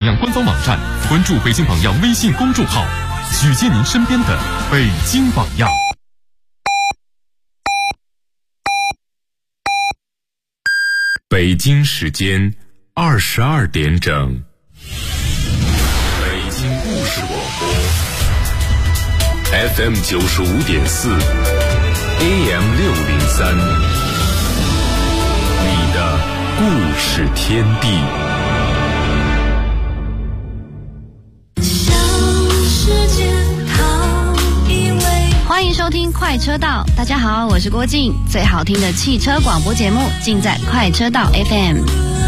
样官方网站，关注北京榜样微信公众号，举荐您身边的北京榜样。北京时间22点整，北京故事广播 FM 95.4 AM 603，你的故事天地。 欢迎收听快车道，大家好，我是郭靖，最好听的汽车广播节目尽在快车道 FM。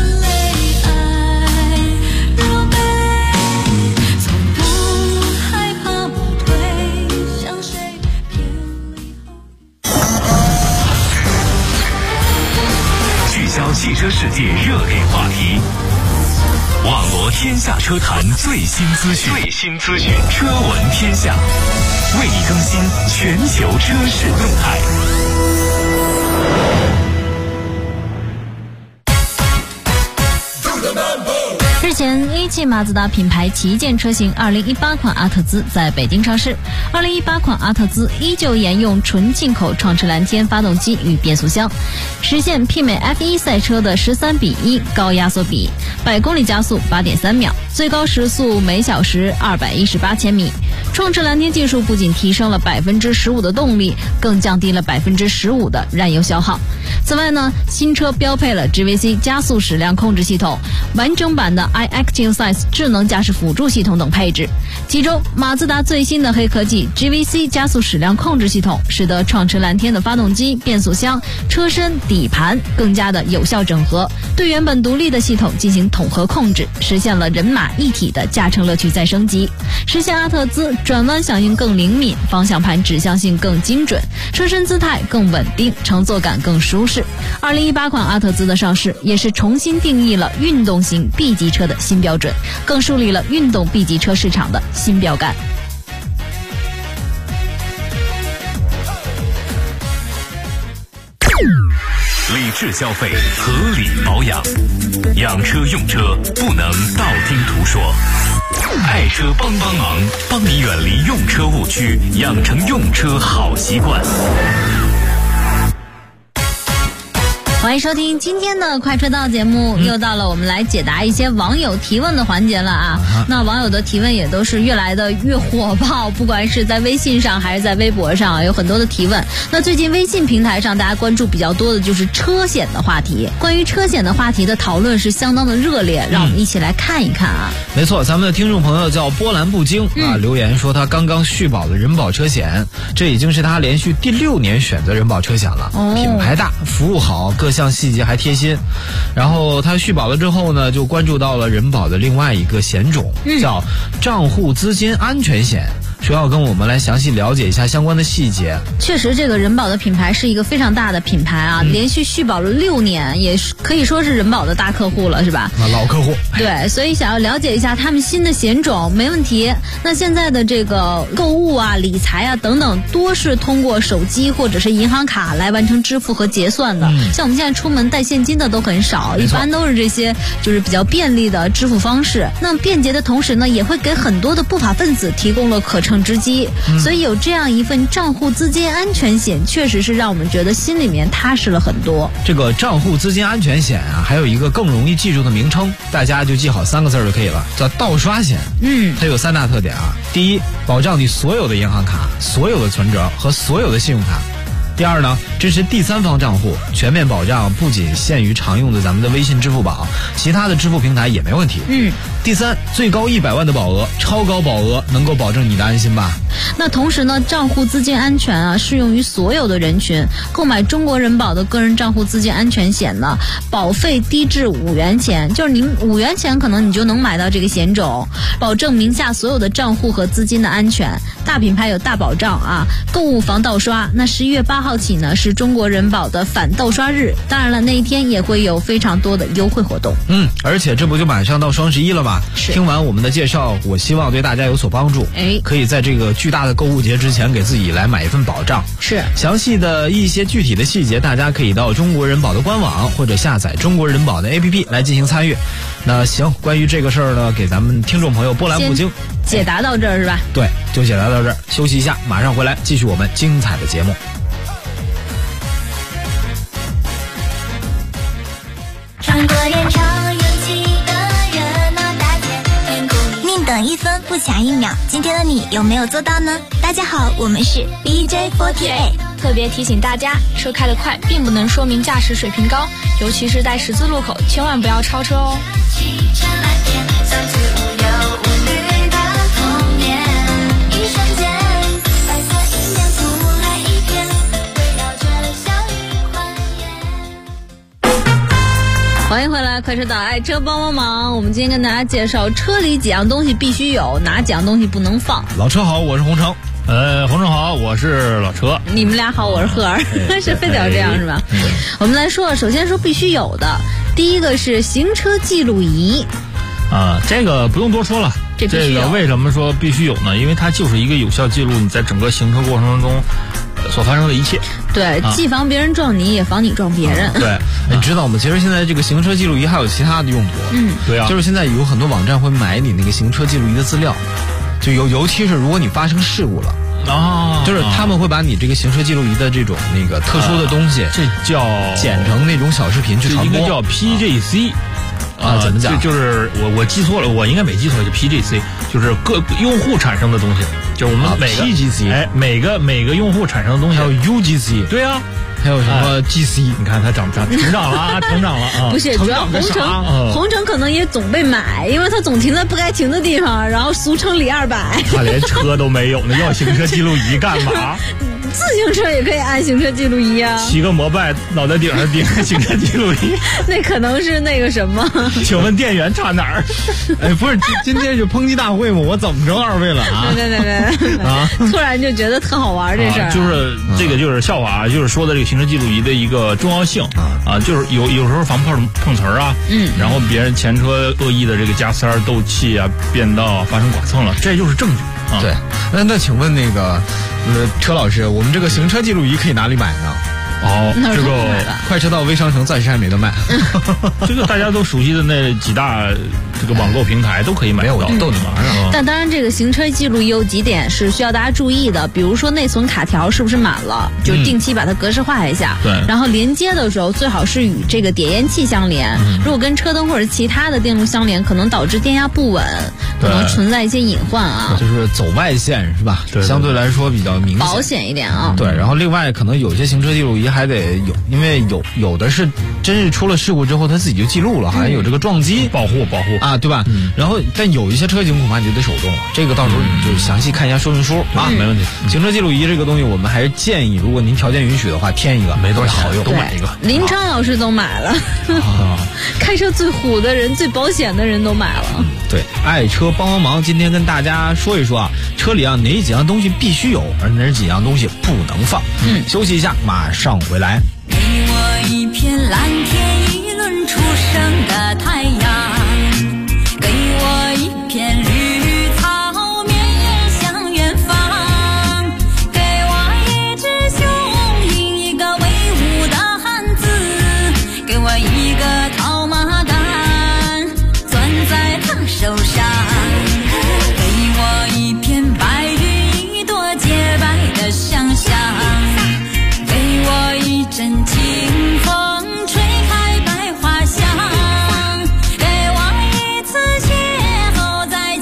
聚焦汽车世界热点话题，网罗天下车坛最新资讯，车闻天下，为你更新全球车市动态。 日前，A 汽马自达品牌旗舰车型2018款阿特兹在北京上市。2018款阿特兹依旧沿用纯进口创驰蓝天发动机与变速箱，实现媲美 F1 赛车的13:1高压缩比，100公里加速8.3秒，最高时速每小时218千米。创驰蓝天技术不仅提升了15%的动力，更降低了15%的燃油消耗。此外呢，新车标配了 GVC 加速矢量控制系统、完整版的 iActive-Sense 智能驾驶辅助系统等配置。其中，马自达最新的黑科技 GVC 加速矢量控制系统，使得创驰蓝天的发动机、变速箱、车身、底盘更加的有效整合，对原本独立的系统进行统合控制，实现了人马一体的驾乘乐趣再升级，实现阿特兹转弯响应更灵敏，方向盘指向性更精准，车身姿态更稳定，乘坐感更舒适。2018款阿特兹的上市，也是重新定义了运动型 B 级车的新标准，更树立了运动 B 级车市场的新标杆。 理智消费，合理保养，养车用车不能道听途说。爱车帮忙，帮你远离用车误区，养成用车好习惯。 欢迎收听今天的快车道节目，又到了我们来解答一些网友提问的环节了啊。那网友的提问也都是越来的越火爆，不管是在微信上还是在微博上，有很多的提问。那最近微信平台上大家关注比较多的就是车险的话题，关于车险的话题的讨论是相当的热烈，让我们一起来看一看啊。 没错，咱们的听众朋友叫波澜不惊啊，留言说他刚刚续保了人保车险，这已经是他连续第6年选择人保车险了。品牌大，服务好，各项细节还贴心。然后他续保了之后呢，就关注到了人保的另外一个险种，叫账户资金安全险，说要跟我们来详细了解一下相关的细节。 确实，这个人保的品牌是一个非常大的品牌啊，连续续保了6年，也可以说是人保的大客户了，是吧？ 老客户。 对，所以想要了解一下他们新的险种，没问题。那现在的这个购物啊、理财啊等等，多是通过手机或者是银行卡来完成支付和结算的。像我们现在出门带现金的都很少，一般都是这些就是比较便利的支付方式。那便捷的同时呢，也会给很多的不法分子提供了可乘之机。所以有这样一份账户资金安全险，确实是让我们觉得心里面踏实了很多。 这个账户资金安全险啊，还有一个更容易记住的名称，大家就记好3个字就可以了，叫盗刷险。它有3大特点啊。第一，保障你所有的银行卡、所有的存折和所有的信用卡。第二呢，支持第三方账户，全面保障不仅限于常用的咱们的微信、支付宝，其他的支付平台也没问题。第三，最高100万的保额，超高保额能够保证你的安心吧。 那同时呢，账户资金安全啊，适用于所有的人群。购买中国人保的个人账户资金安全险呢，保费低至5元钱，就是您5元钱可能你就能买到这个险种，保证名下所有的账户和资金的安全。大品牌有大保障啊，购物防盗刷。那11月8 号起呢是中国人保的反盗刷日，当然了那一天也会有非常多的优惠活动。 而且这不就马上到双11了吗？ 是。 听完我们的介绍，我希望对大家有所帮助。可以在这个巨大的购物节之前给自己来买一份保障。 是。 详细的一些具体的细节，大家可以到中国人保的官网或者下载中国人保的 APP 来进行参与。那行，关于这个事儿呢，给咱们听众朋友波澜不惊解答到这儿是吧？ 对，就解答到这儿。休息一下，马上回来继续我们精彩的节目。 穿过人潮拥挤的热闹大街，宁等1分不抢1秒，今天的你有没有做到呢？大家好，我们是 BJ48。 特别提醒大家，车开得快并不能说明驾驶水平高，尤其是在十字路口，千万不要超车哦。 汽车来电，三次无忧无虑的童年，一瞬间，白色银亮出来一片，围绕着小雨欢颜。 欢迎回来，快车道爱车帮帮忙。我们今天跟大家介绍车里几样东西必须有，哪几样东西不能放。 老车好，我是洪城。 洪正好，我是老车。 你们俩好，我是赫儿，是非得要这样是吧？我们来说，首先说必须有的，第一个是行车记录仪。 这个不用多说了。这个为什么说必须有呢？因为它就是一个有效记录你在整个行车过程中所发生的一切。 对，既防别人撞你，也防你撞别人。 对，你知道吗？其实现在这个行车记录仪还有其他的用途。 对啊， 就是现在有很多网站会买你那个行车记录仪的资料。就尤其是如果你发生事故了，就是他们会把你这个行车记录仪的这种那个特殊的东西， 这叫剪成那种小视频去传播， 应该叫 PJC。 怎么讲？ 就是我记错了，我应该没记错，就 PJC， 就是各用户产生的东西，就是我们每个 PGC， 每个用户产生的东西， 还有 UGC， 对啊。 还有什么 GC？ 你看他成长了啊，成长了啊！ 不是，主要红城可能也总被买，因为他总停在不该停的地方，然后俗称李200。 他连车都没有呢，要行车记录仪干嘛？ 自行车也可以按行车记录仪啊。 骑个摩拜，脑袋顶上钉个行车记录仪， 那可能是那个什么？ 请问电源插哪儿？ 不是，今天是抨击大会吗？我怎么着二位了啊？ 对，突然就觉得特好玩这事儿。 就是这个就是笑话，就是说的这个行车记录仪的一个重要性就是有时候防碰瓷儿啊，然后别人前车恶意的这个加塞儿、斗气啊、变道啊发生剐蹭了，这就是证据啊。 对，那请问那个车老师，我们这个行车记录仪可以哪里买呢？ 这个快车道微商城暂时还没得卖。 这个大家都熟悉的那几大这个网购平台都可以买到，都能买上。 但当然，这个行车记录仪有几点是需要大家注意的，比如说内存卡条是不是满了，就定期把它格式化一下。 对。 然后连接的时候最好是与这个点烟器相连，如果跟车灯或者其他的电路相连，可能导致电压不稳，可能存在一些隐患啊。 就是走外线是吧？ 对， 相对来说比较明显， 保险一点啊。 对，然后另外可能有些行车记录仪还得有，因为有的是真是出了事故之后他自己就记录了，好像有这个撞击保护啊，对吧？然后但有一些车型恐怕你就得手动了，这个到时候你就详细看一下说明书啊， 没问题。 行车记录仪这个东西，我们还是建议，如果您条件允许的话，添一个，没多少好用， 都买一个。 林昌老师都买了，开车最虎的人、最保险的人都买了。 对，爱车帮忙，今天跟大家说一说啊，车里哪几样东西必须有，而哪几样东西不能放。休息一下，马上回来。 给我一片蓝天，一轮初升的太阳，给我一片绿草，绵延向远方，给我一只雄鹰，一个威武的汉子，给我一个套马杆，攥在他手上，给我一片白云，一朵洁白的想象，给我一阵清风吹开百花香，给我一次邂逅在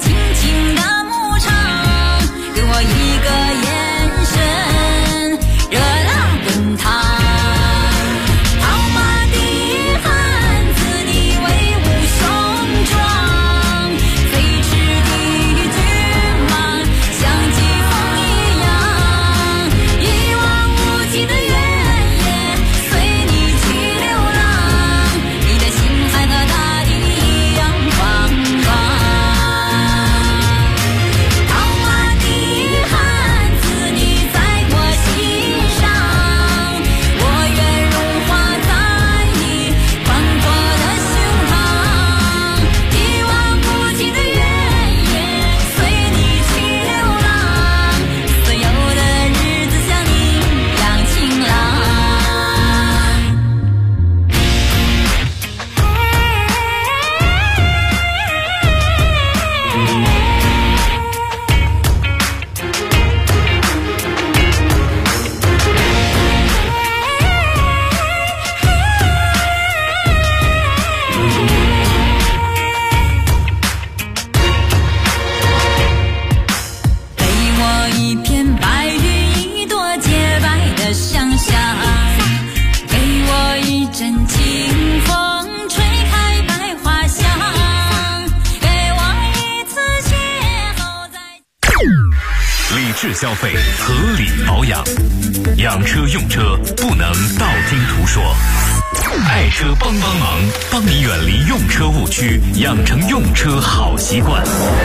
适消费，合理保养。养车用车不能道听途说，爱车帮忙，帮你远离用车误区，养成用车好习惯。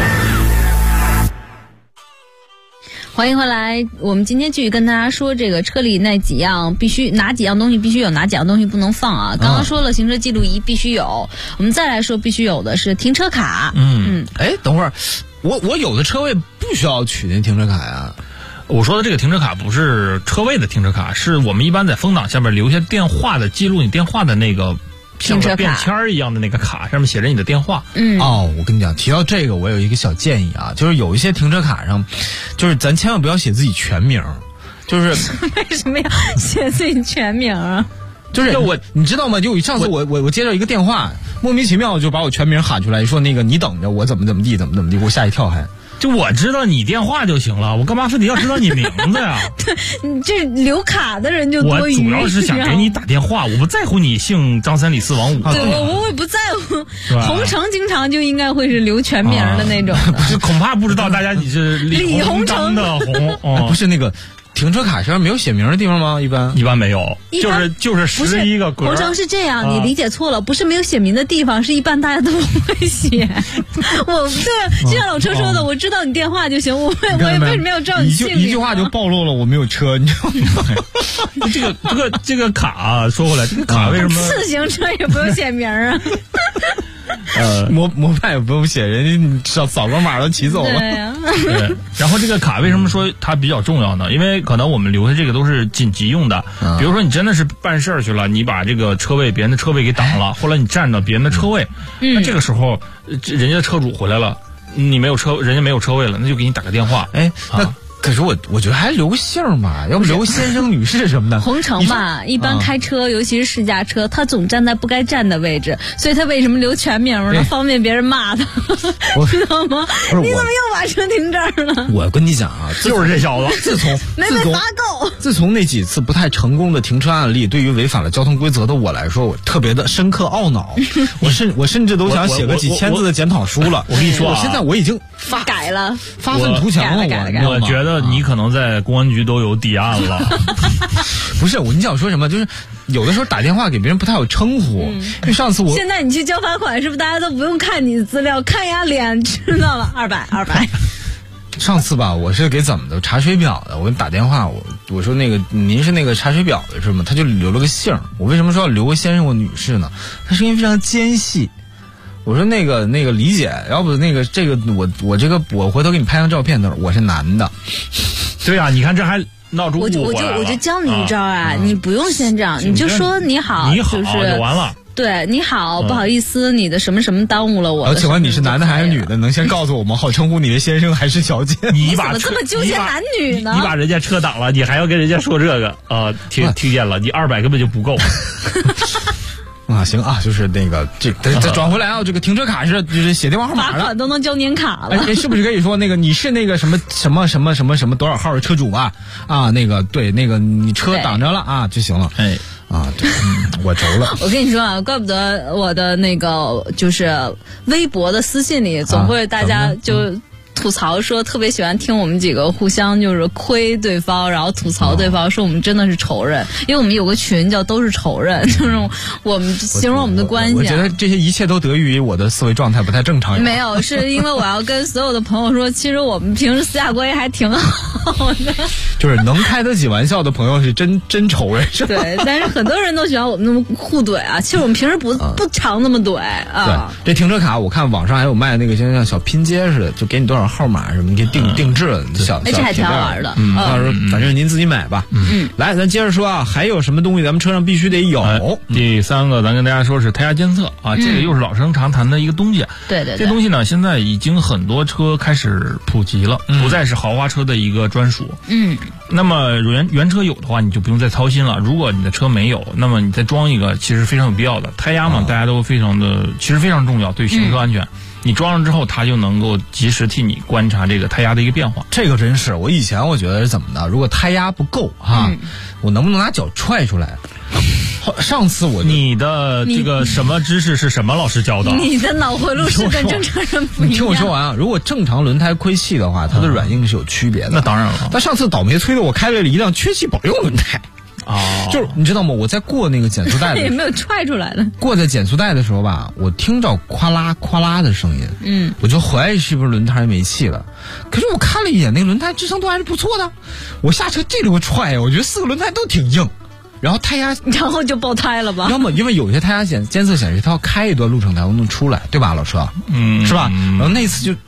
欢迎回来，我们今天继续跟大家说这个车里哪几样东西必须有，哪几样东西不能放啊。刚刚说了行车记录仪必须有，我们再来说必须有的是停车卡。 等会儿，我有的车位不需要取那停车卡呀。 我说的这个停车卡不是车位的停车卡，是我们一般在风挡下面留下电话的记录你电话的那个像个便签一样的那个卡，上面写着你的电话。 我跟你讲，提到这个，我有一个小建议啊，就是有一些停车卡上，就是咱千万不要写自己全名，就是为什么要写自己全名啊？ 就是你知道吗？就上次我接到一个电话，莫名其妙就把我全名喊出来，说那个你等着我怎么地，给我吓一跳还。 就我知道你电话就行了，我干嘛非得要知道你名字呀？ 你这留卡的人就多余。 我主要是想给你打电话，我不在乎你姓张三李四王五。 对，我也不在乎。红城经常就应该会是留全名的那种的。 就恐怕不知道大家你是李鸿章的红， 不是那个。停车卡上没有写名的地方吗？一般没有， 就是11个格。 红城是这样，你理解错了，不是没有写名的地方，是一般大家都不会写。就像老车说的，我知道你电话就行，我也为什么要知道你姓名？ 一句话就暴露了我没有车，你知道吗？ 这个卡说回来，这个卡为什么自行车也不用写名啊？ 摩拜也不用写，人家扫个码都骑走了。 对，然后这个卡为什么说它比较重要呢？因为可能我们留下这个都是紧急用的，比如说你真的是办事儿去了，你把这个别人的车位给挡了，后来你占到别人的车位，那这个时候人家的车主回来了，你没有车，人家没有车位了，那就给你打个电话。 可是我觉得还留个姓嘛，要不留先生女士什么的。 红城吧，一般开车，尤其是试驾车，他总站在不该站的位置，所以他为什么留全名呢？方便别人骂他，知道吗？你怎么又把车停这儿了？ 我跟你讲啊， 就是这小子， 没被罚够。 自从那几次不太成功的停车案例，对于违反了交通规则的我来说，我特别的深刻懊恼。我甚至都想写个几千字的检讨书了。 我跟你说我现在我已经改了， 发愤图强了。 我觉得你可能在公安局都有底案了。 不是你想说什么？就是有的时候打电话给别人不太有称呼。因为上次现在你去交罚款，是不是大家都不用看你的资料，看一下脸知道了？200。 上次吧，我是给怎么的查水表的，我打电话，我说那个您是那个查水表的是吗？他就留了个姓。我为什么说要留个先生或女士呢？他声音非常尖细。我说那个李姐，要不这个我回头给你拍张照片的，我是男的。 对啊，你看这还闹出误会了。 我就教你一招啊，你不用先这样，你就说你好， 就完了。 对，你好，不好意思，你的什么什么耽误了我。 请问你是男的还是女的？能先告诉我吗？好称呼你的先生还是小姐？ 你怎么这么纠结男女呢？ 你把人家车挡了，你还要跟人家说这个听见了，你200根本就不够。 行啊，就是那个再转回来啊，这个停车卡就是写电话号码了， 罚款都能交年卡了。 是不是可以说那个你是那个什么多少号的车主吧？对，你车挡着了啊就行了。对，我轴了。 我跟你说啊，怪不得我的那个就是微博的私信里总会大家就吐槽说特别喜欢听我们几个互相就是亏对方，然后吐槽对方，说我们真的是仇人，因为我们有个群叫都是仇人，就是我们形容我们的关系。 我觉得这些一切都得益于我的思维状态不太正常。 没有，是因为我要跟所有的朋友说，其实我们平时私下关系还挺好的。 就是能开得起玩笑的朋友是真仇人。 对，但是很多人都喜欢我们那么互怼啊，其实我们平时不常那么怼啊。 对，这停车卡我看网上还有卖那个像小拼接似的，就给你多少号码什么，你可以定制的小这还挺好玩的。 到时候反正您自己买吧。来，咱接着说啊，还有什么东西咱们车上必须得有？ 第3个，咱跟大家说是胎压监测啊，这个又是老生常谈的一个东西。 对， 这东西呢，现在已经很多车开始普及了，不再是豪华车的一个专属。那么原车有的话，你就不用再操心了。如果你的车没有，那么你再装一个，其实非常有必要的。胎压嘛，大家都非常的，其实非常重要，对行车安全。你装上之后，它就能够及时替你观察这个胎压的一个变化。 这个真是，我以前我觉得是怎么的？如果胎压不够我能不能拿脚踹出来？ 上次你的这个什么知识是什么老师教的？ 你的脑回路是跟正常人不一样。 你听我说完啊，如果正常轮胎亏气的话，它的软硬是有区别的。 那当然了。 但上次倒霉催的我开了一辆缺气保用轮胎。就是你知道吗？我在过那个减速带的也没有踹出来的。 过在减速带的时候吧，我听着咵啦咵啦的声音，我就怀疑是不是轮胎没气了。可是我看了一眼那个轮胎支撑度还是不错的，我下车这个踹，我觉得4个轮胎都挺硬。然后胎压， 然后就爆胎了吧？ 要么因为有些胎压监测显示它要开一段路程才能出来，对吧，老车？是吧？然后那次就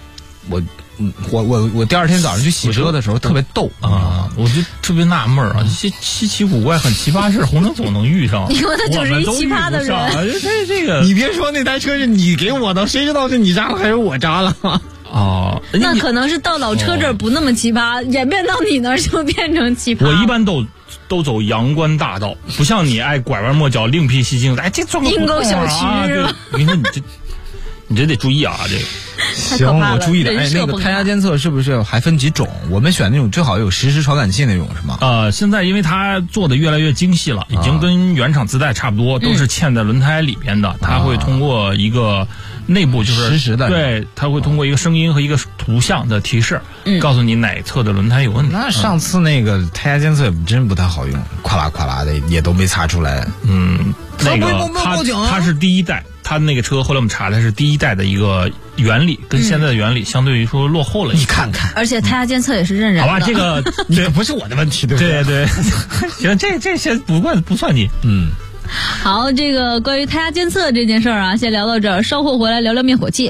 我第二天早上去洗车的时候特别逗啊，我就特别纳闷啊，这些稀奇古怪、很奇葩事，红灯总能遇上。 因为他就是一奇葩的人。 这个， 你别说那台车是你给我的，谁知道是你扎了还是我扎了？ 哦， 那可能是到老车这儿不那么奇葩，演变到你那儿就变成奇葩。 我一般都走阳关大道，不像你爱拐弯抹角、另辟蹊径。哎，这撞个阴沟小区是吧？ 我跟你说，你这得注意啊，这个。 行，我注意点。哎，那个胎压监测是不是还分几种？我们选那种最好有实时传感器那种是吗？ 现在因为它做的越来越精细了，已经跟原厂自带差不多，都是嵌在轮胎里边的。它会通过一个内部就是实时的， 对，它会通过一个声音和一个图像的提示，告诉你哪侧的轮胎有问题。 那上次那个胎压监测真不太好用，咵啦咵啦的也都没擦出来。 那个它是第一代。它那个车后来我们查的是第一代的一个原理，跟现在的原理相对于说落后了。 你看看， 而且胎压监测也是认人的。 好吧，这个这不是我的问题，对不对？ 对，行，这些不算你。 好，这个关于胎压监测这件事儿啊，先聊到这儿，稍后回来聊聊灭火器。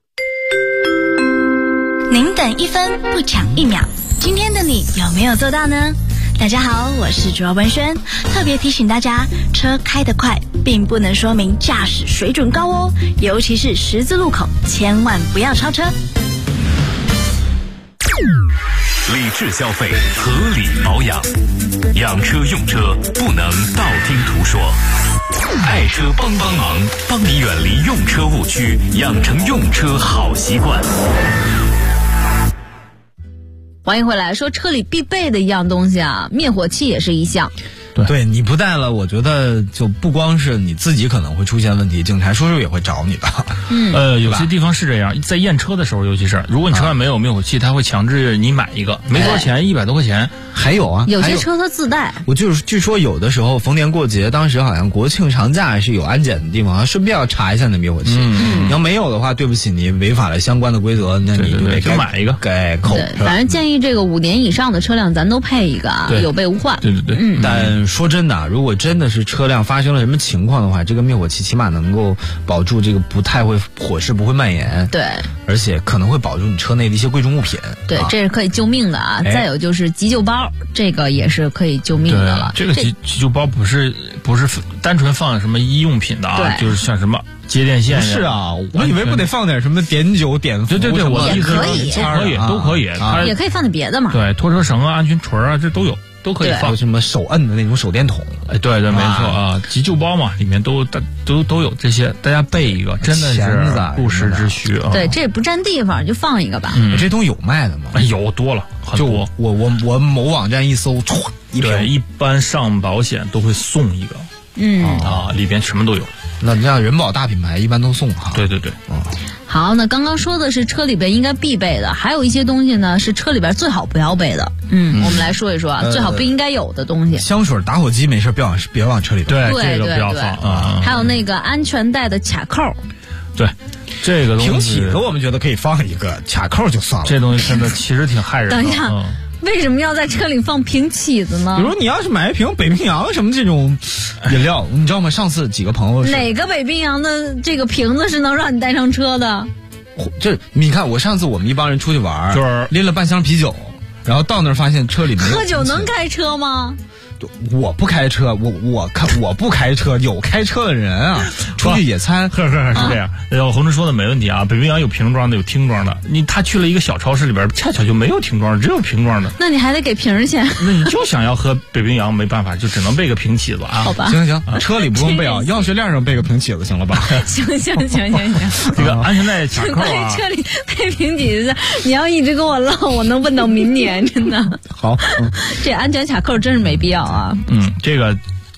您等1分不抢1秒，今天的你有没有做到呢？大家好，我是主要文轩，特别提醒大家，车开得快并不能说明驾驶水准高哦，尤其是十字路口，千万不要超车。 理智消费，合理保养，养车用车不能道听途说。爱车帮忙，帮你远离用车误区，养成用车好习惯。 欢迎回来。说车里必备的一样东西啊，灭火器也是一项。 对，你不带了，我觉得就不光是你自己可能会出现问题，警察叔叔也会找你的。 有些地方是这样，在验车的时候，尤其是如果你车上没有灭火器，他会强制你买一个，没多少钱，100多块钱。 还有啊， 有些车它自带。 我就是据说有的时候逢年过节，当时好像国庆长假是有安检的地方，顺便要查一下那灭火器。你要没有的话，对不起，你违反了相关的规则，那你就得买一个， 该扣。 反正建议这个5年以上的车辆咱都配一个啊，有备无患。 对。 但说真的啊，如果真的是车辆发生了什么情况的话，这个灭火器起码能够保住这个不太会火势不会蔓延。 对， 而且可能会保住你车内的一些贵重物品。 对，这是可以救命的啊。再有就是急救包，这个也是可以救命的了。 这个急救包不是单纯放什么医用品的啊，就是像什么接电线。 是啊，我以为不得放点什么碘酒、碘伏。 对，我也可以， 都可以，它也可以放点别的嘛。 对，拖车绳啊、安全锤啊，这都有。都可以放什么手摁的那种手电筒。 对，没错啊，急救包嘛，里面都有这些，大家备一个，真的是不时之需啊。 对，这也不占地方，就放一个吧。 这东西有卖的吗？ 有多了，很多。 我某网站一搜，歘， 对，一般上保险都会送一个。里边什么都有。 那像人保大品牌一般都送哈。 对。 好，那刚刚说的是车里边应该必备的，还有一些东西呢是车里边最好不要备的。我们来说一说啊，最好不应该有的东西。 香水、打火机没事别往车里边。对，这个不要放啊。 还有那个安全带的卡扣。 对，这个东西平起子我们觉得可以放一个，卡扣就算了。 这东西真的其实挺害人的。 等一下。为什么要在车里放瓶起子呢？ 比如你要是买一瓶北冰洋什么这种饮料，你知道吗？上次几个朋友哪个北冰洋的这个瓶子是能让你带上车的？ 这你看，我上次我们一帮人出去玩，就是拎了半箱啤酒，然后到那儿发现车里没有。 喝酒能开车吗？ 我不开车，我不开车，有开车的人啊，出去野餐， 是这样。洪志说的没问题啊，北冰洋有瓶装的，有听装的。他去了一个小超市里边，恰巧就没有听装，只有瓶装的。 那你还得给瓶钱。 那你就想要喝北冰洋，没办法，就只能备个瓶起子啊。 好吧， 行，车里不用备啊，钥匙链上备个瓶起子行了吧？ 行。 这个安全带卡扣啊， 车里备瓶起子，你要一直跟我唠，我能问到明年，真的。 好， 这安全卡扣真是没必要。 这个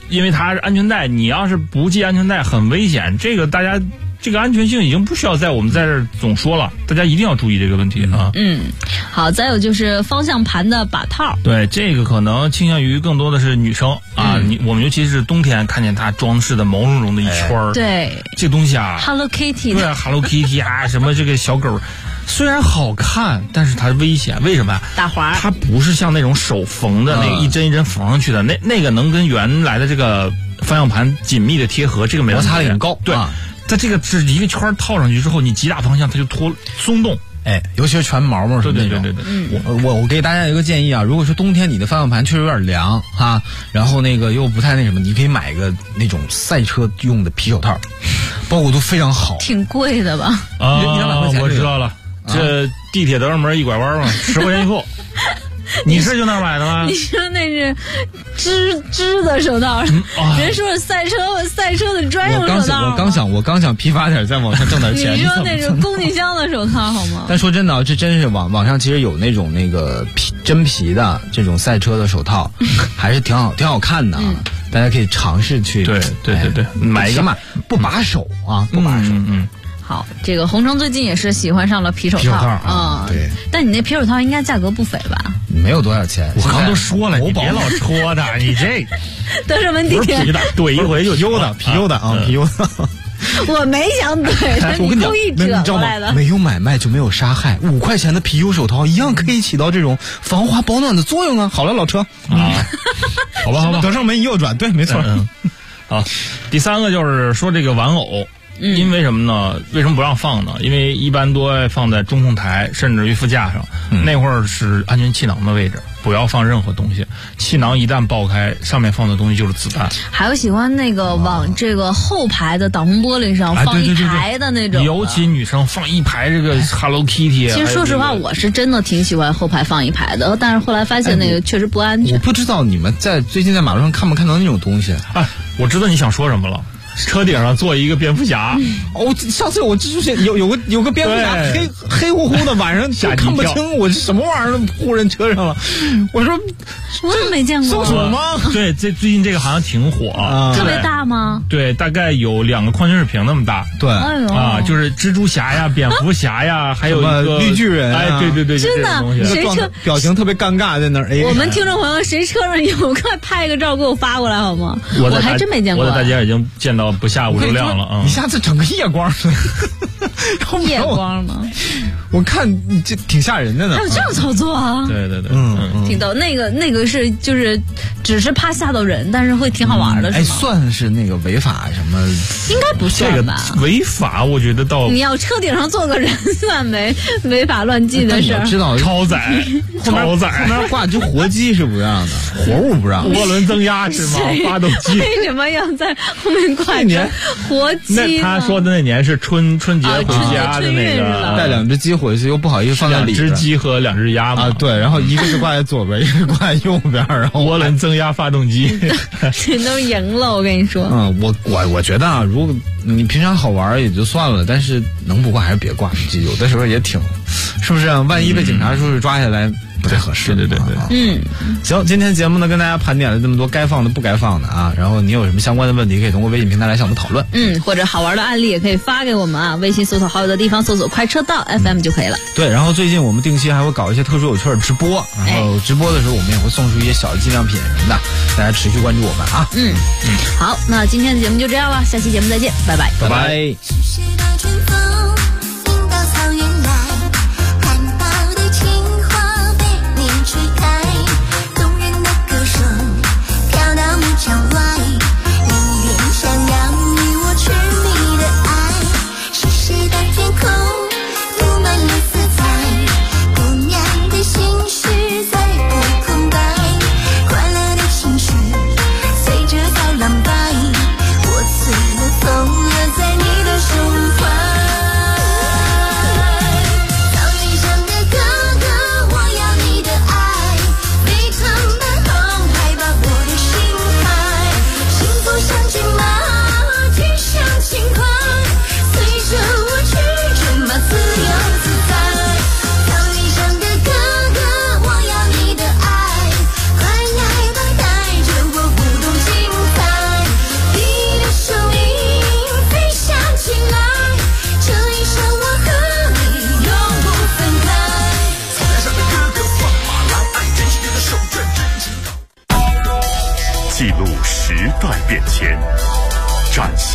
因为它是安全带，你要是不系安全带很危险。这个大家这个安全性已经不需要我们在这儿总说了，大家一定要注意这个问题啊。 好，再有就是方向盘的把套。 对，这个可能倾向于更多的是女生啊，我们尤其是冬天看见它装饰的毛茸茸的一圈儿， 对， 这东西啊 ，Hello Kitty， 对啊 ，Hello Kitty 啊，什么这个小狗。虽然好看，但是它危险。为什么呀？ 打滑。 它不是像那种手缝的那个一针一针缝上去的，那个能跟原来的这个方向盘紧密的贴合，这个没摩擦力很高。 对，在这个是一个圈套上去之后，你急打方向它就松动。 尤其是全毛毛什么那种。对。我给大家一个建议啊，如果说冬天你的方向盘确实有点凉哈，然后那个又不太那什么，你可以买个那种赛车用的皮手套，包裹度非常好。 挺贵的吧？ 啊， 100-200块钱。 我知道了。这地铁德胜门一拐弯嘛，10块钱一副。你是就那儿买的吗？ 你说那是织的手套，人说是赛车的专用手套。 我刚想批发点，在网上挣点钱。 你说那是工具箱的手套好吗？ 但说真的，这真是网上其实有那种那个真皮的这种赛车的手套，还是挺好看的。大家可以尝试去。 对，买一个嘛， 不把手啊，不把手。 好，这个红橙最近也是喜欢上了皮手套啊。对， 但你那皮手套应该价格不菲吧？ 没有多少钱。 我刚都说了，你别老戳的，你这德胜门地铁怼一回就皮优的啊，皮优的。 我没想怼他，你故意折过来的。 没有买卖就没有杀害，5块钱的皮优手套一样可以起到这种防滑保暖的作用啊！好了，老车好吧， 德胜门一右转，对，没错。 好，第3个就是说这个玩偶。因为什么呢？为什么不让放呢？因为一般都爱放在中控台，甚至于副驾上。那会儿是安全气囊的位置，不要放任何东西。气囊一旦爆开，上面放的东西就是子弹。 还有喜欢那个往这个后排的挡风玻璃上放一排的那种。 尤其女生放一排这个 Hello Kitty。 其实说实话，我是真的挺喜欢后排放一排的，但是后来发现那个确实不安全。 我不知道你们最近在马路上看没看到那种东西？ 我知道你想说什么了。车顶上做一个蝙蝠侠。 上次我就是有个蝙蝠侠黑乎乎的，晚上就看不清我是什么玩意儿护人车上了。我说我怎么没见过？ 松鼠吗？ 对，最近这个好像挺火特别大吗？ 对，大概有2个矿泉水瓶那么大。 对就是蜘蛛侠呀、蝙蝠侠呀，还有一个绿巨人。 对， 真的，谁车表情特别尴尬在那儿。 我们听众朋友谁车上有，快拍一个照给我发过来好吗？我还真没见过。 我在大街已经见到不下5、6辆了啊！ 你下次整个夜光。 夜光吗？ 我看这挺吓人的呢。 还有这样操作啊？ 对， 挺逗。那个是就是只是怕吓到人，但是会挺好玩的，是吗？ 算是那个违法什么？ 应该不算吧？ 违法，我觉得倒你要车顶上坐个人，算违法乱纪的事儿。 知道超载， 后面挂只活鸡是不让的，活物不让。 涡轮增压是吗？发动机为什么要在后面挂着活鸡呢？ 那他说的那年是春节回家的那个， 带2只鸡回去，又不好意思放在里边。 2只鸡和2只鸭嘛。 对，然后一个是挂在左边，一个是挂在右边，然后涡轮增压发动机。 这都赢了，我跟你说。 我觉得啊，如果你平常好玩也就算了，但是能不挂还是别挂，有的时候也挺，是不是？万一被警察叔叔抓下来，不太合适。 对。 行，今天节目呢跟大家盘点了这么多该放的不该放的啊，然后你有什么相关的问题，可以通过微信平台来向我们讨论。 或者好玩的案例也可以发给我们啊，微信搜索好友的地方搜索快车道 FM 就可以了。 对，然后最近我们定期还会搞一些特殊有趣的直播，然后直播的时候我们也会送出一些小的纪念品什么的，大家持续关注我们啊。 好，那今天的节目就这样了，下期节目再见，拜拜， 拜拜。 浪摆，我醉了疯了，在你的胸怀。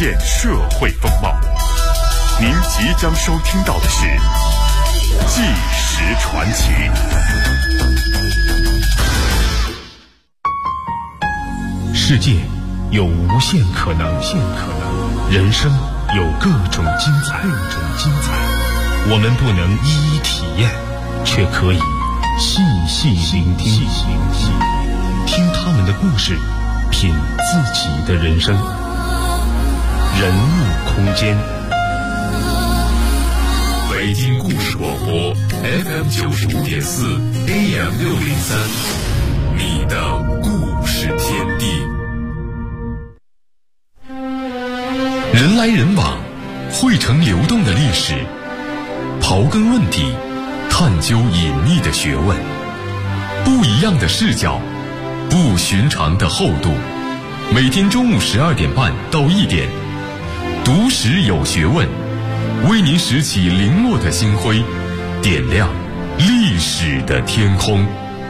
现社会风貌。您即将收听到的是《纪实传奇》。世界有无限可能，人生有各种精彩。我们不能一一体验，却可以细细聆听，听他们的故事，品自己的人生。人物空间，北京故事广播 FM 95.4 AM 603，你的故事天地。人来人往，汇成流动的历史，刨根问底，探究隐匿的学问，不一样的视角，不寻常的厚度。每天中午12点半到1点，读史有学问，为您拾起零落的星辉，点亮历史的天空。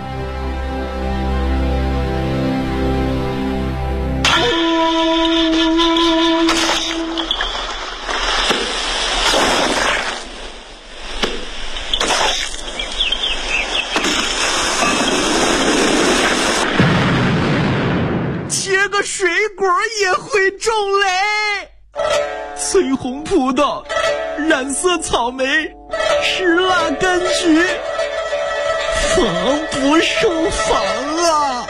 切个水果也会中雷，翠红葡萄，染色草莓，石蜡柑橘，防不胜防啊！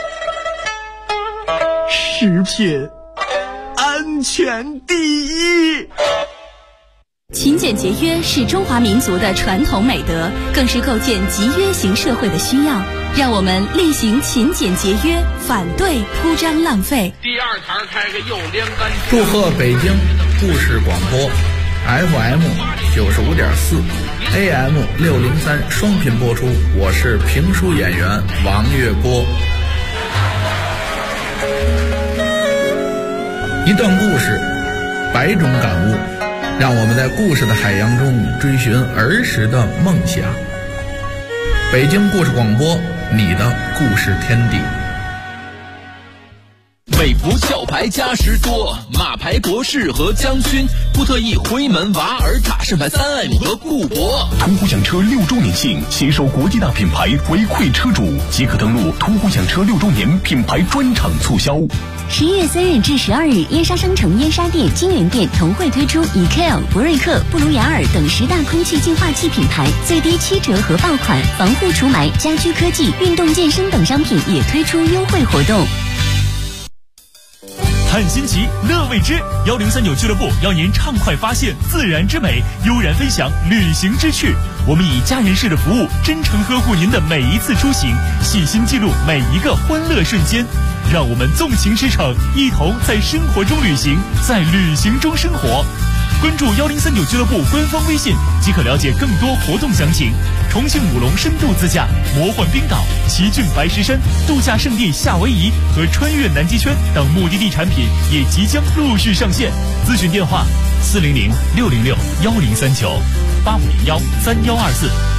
食品安全第一。 勤俭节约是中华民族的传统美德，更是构建集约型社会的需要。让我们厉行勤俭节约，反对铺张浪费。 第二堂开个幼莲干。 祝贺北京故事广播 FM 95.4 AM 603双频播出。我是评书演员王月波。一段故事，百种感悟，让我们在故事的海洋中追寻儿时的梦想。北京故事广播，你的故事天地。 美孚壳牌加时多，马牌博士和将军，布特异辉门瓦尔塔盛牌3M 和固铂。 途虎享车6周年庆，携手国际大品牌回馈车主，即可登录途虎享车6周年品牌专场促销。 11月3日至12日，燕莎商城燕莎店、金源店同会推出以 K.L、博瑞克、布鲁雅尔等10大空气净化器品牌最低7折核爆款，防护除霾、家居科技、运动健身等商品也推出优惠活动。 看新奇，乐未知，1039俱乐部邀您畅快发现自然之美，悠然分享旅行之趣。我们以家人式的服务，真诚呵护您的每一次出行，细心记录每一个欢乐瞬间。让我们纵情驰骋，一同在生活中旅行，在旅行中生活。关注1039俱乐部官方微信，即可了解更多活动详情。重庆武隆深度自驾、魔幻冰岛、奇骏白石山、度假胜地夏威夷和穿越南极圈等目的地产品也即将陆续上线。咨询电话：400-606-1039，8501-3124。